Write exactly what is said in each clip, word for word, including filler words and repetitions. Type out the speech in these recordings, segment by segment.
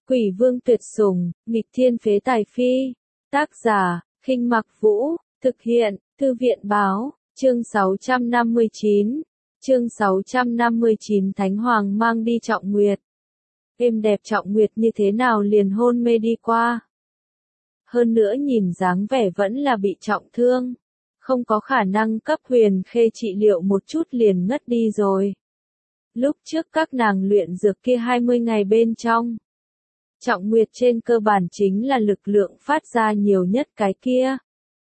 Quỷ vương tuyệt sủng, nghịch thiên phế tài phi. Tác giả, Khinh Mặc Vũ, thực hiện, Thư viện báo, chương sáu trăm năm mươi chín. Chương sáu trăm năm mươi chín Thánh Hoàng mang đi Trọng Nguyệt. Êm đẹp Trọng Nguyệt như thế nào liền hôn mê đi qua. Hơn nữa nhìn dáng vẻ vẫn là bị trọng thương. Không có khả năng cấp Huyền Khê trị liệu một chút liền ngất đi rồi. Lúc trước các nàng luyện dược kia hai mươi ngày bên trong. Trọng Nguyệt trên cơ bản chính là lực lượng phát ra nhiều nhất cái kia.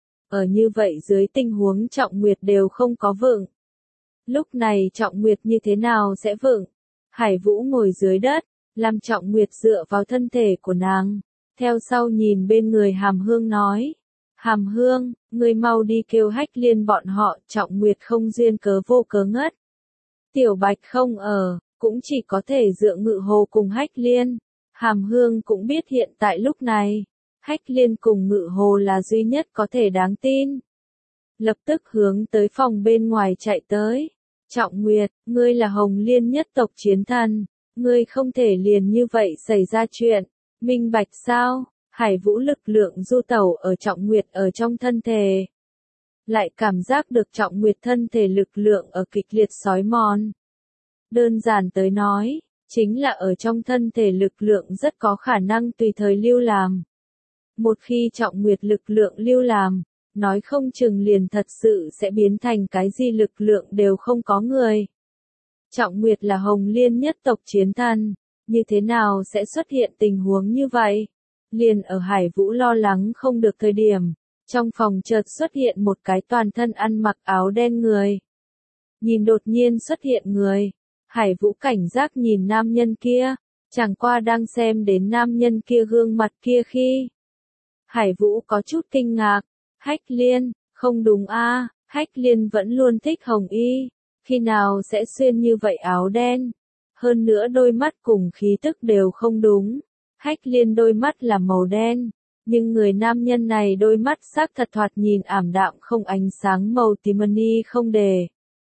Ở như vậy dưới tình huống Trọng Nguyệt đều không có vựng. Lúc này Trọng Nguyệt như thế nào sẽ vựng? Hải Vũ ngồi dưới đất, làm Trọng Nguyệt dựa vào thân thể của nàng. Theo sau nhìn bên người Hàm Hương nói. Hàm Hương, ngươi mau đi kêu Hách Liên bọn họ, Trọng Nguyệt không duyên cớ vô cớ ngất. Tiểu Bạch không ở, cũng chỉ có thể dựa Ngự Hồ cùng Hách Liên. Hàm Hương cũng biết hiện tại lúc này, Hách Liên cùng Ngự Hồ là duy nhất có thể đáng tin. Lập tức hướng tới phòng bên ngoài chạy tới. Trọng Nguyệt, ngươi là Hồng Liên nhất tộc chiến thần, ngươi không thể liền như vậy xảy ra chuyện. Minh bạch sao? Hải Vũ lực lượng du tẩu ở Trọng Nguyệt ở trong thân thể. Lại cảm giác được Trọng Nguyệt thân thể lực lượng ở kịch liệt xói mòn. Đơn giản tới nói, chính là ở trong thân thể lực lượng rất có khả năng tùy thời lưu làm. Một khi Trọng Nguyệt lực lượng lưu làm, nói không chừng liền thật sự sẽ biến thành cái gì lực lượng đều không có người. Trọng Nguyệt là Hồng Liên nhất tộc chiến thần, như thế nào sẽ xuất hiện tình huống như vậy? Liền ở Hải Vũ lo lắng không được thời điểm, trong phòng chợt xuất hiện một cái toàn thân ăn mặc áo đen người. Nhìn đột nhiên xuất hiện người, Hải Vũ cảnh giác nhìn nam nhân kia, chẳng qua đang xem đến nam nhân kia gương mặt kia khi. Hải Vũ có chút kinh ngạc, Hách Liên, không đúng a, Hách Liên vẫn luôn thích hồng y, khi nào sẽ xuyên như vậy áo đen, hơn nữa đôi mắt cùng khí tức đều không đúng, Hách Liên đôi mắt là màu đen, nhưng người nam nhân này đôi mắt xác thật thoạt nhìn ảm đạm không ánh sáng màu tím ni không đề.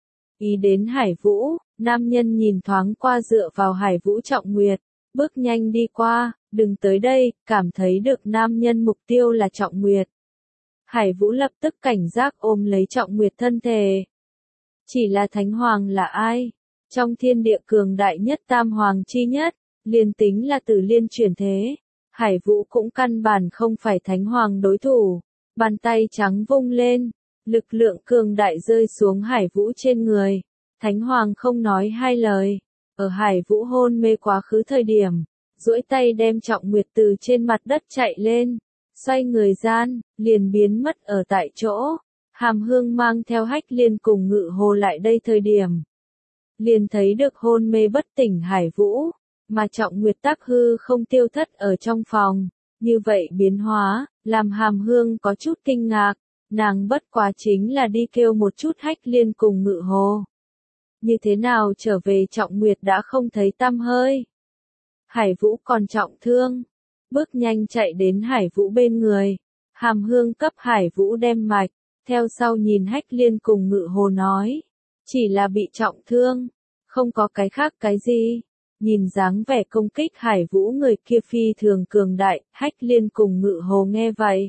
Ý đến Hải Vũ, nam nhân nhìn thoáng qua dựa vào Hải Vũ Trọng Nguyệt, bước nhanh đi qua, đừng tới đây, cảm thấy được nam nhân mục tiêu là Trọng Nguyệt. Hải Vũ lập tức cảnh giác ôm lấy Trọng Nguyệt thân thể. Chỉ là Thánh Hoàng là ai? Trong thiên địa cường đại nhất Tam Hoàng chi nhất, liền tính là Tử Liên chuyển thế. Hải Vũ cũng căn bản không phải Thánh Hoàng đối thủ. Bàn tay trắng vung lên, lực lượng cường đại rơi xuống Hải Vũ trên người. Thánh Hoàng không nói hai lời. Ở Hải Vũ hôn mê quá khứ thời điểm, duỗi tay đem Trọng Nguyệt từ trên mặt đất chạy lên. Xoay người gian, liền biến mất ở tại chỗ. Hàm Hương mang theo Hách Liên cùng Ngự Hồ lại đây thời điểm. Liền thấy được hôn mê bất tỉnh Hải Vũ, mà Trọng Nguyệt tác hư không tiêu thất ở trong phòng. Như vậy biến hóa, làm Hàm Hương có chút kinh ngạc, nàng bất quá chính là đi kêu một chút Hách Liên cùng Ngự Hồ. Như thế nào trở về Trọng Nguyệt đã không thấy tăm hơi. Hải Vũ còn trọng thương. Bước nhanh chạy đến Hải Vũ bên người. Hàm Hương cấp Hải Vũ đem mạch, theo sau nhìn Hách Liên cùng Ngự Hồ nói. Chỉ là bị trọng thương, không có cái khác cái gì. Nhìn dáng vẻ công kích Hải Vũ người kia phi thường cường đại, Hách Liên cùng Ngự Hồ nghe vậy.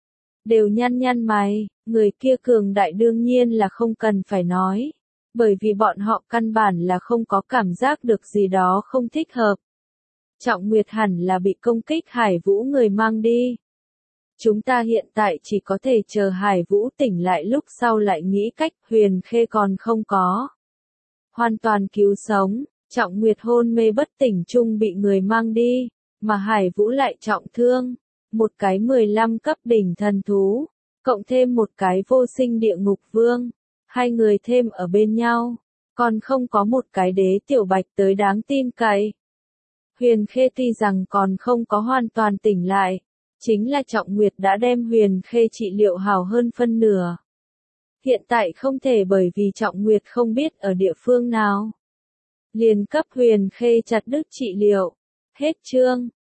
Đều nhăn nhăn mày, người kia cường đại đương nhiên là không cần phải nói. Bởi vì bọn họ căn bản là không có cảm giác được gì đó không thích hợp. Trọng Nguyệt hẳn là bị công kích Hải Vũ người mang đi. Chúng ta hiện tại chỉ có thể chờ Hải Vũ tỉnh lại lúc sau lại nghĩ cách Huyền Khê còn không có. Hoàn toàn cứu sống, Trọng Nguyệt hôn mê bất tỉnh chung bị người mang đi, mà Hải Vũ lại trọng thương. Một cái mười lăm cấp đỉnh thần thú, cộng thêm một cái vô sinh địa ngục vương. Hai người thêm ở bên nhau, còn không có một cái đế tiểu bạch tới đáng tin cậy. Huyền Khê tuy rằng còn không có hoàn toàn tỉnh lại, chính là Trọng Nguyệt đã đem Huyền Khê trị liệu hào hơn phân nửa. Hiện tại không thể bởi vì Trọng Nguyệt không biết ở địa phương nào. Liền cấp Huyền Khê chặt đứt trị liệu. Hết chương.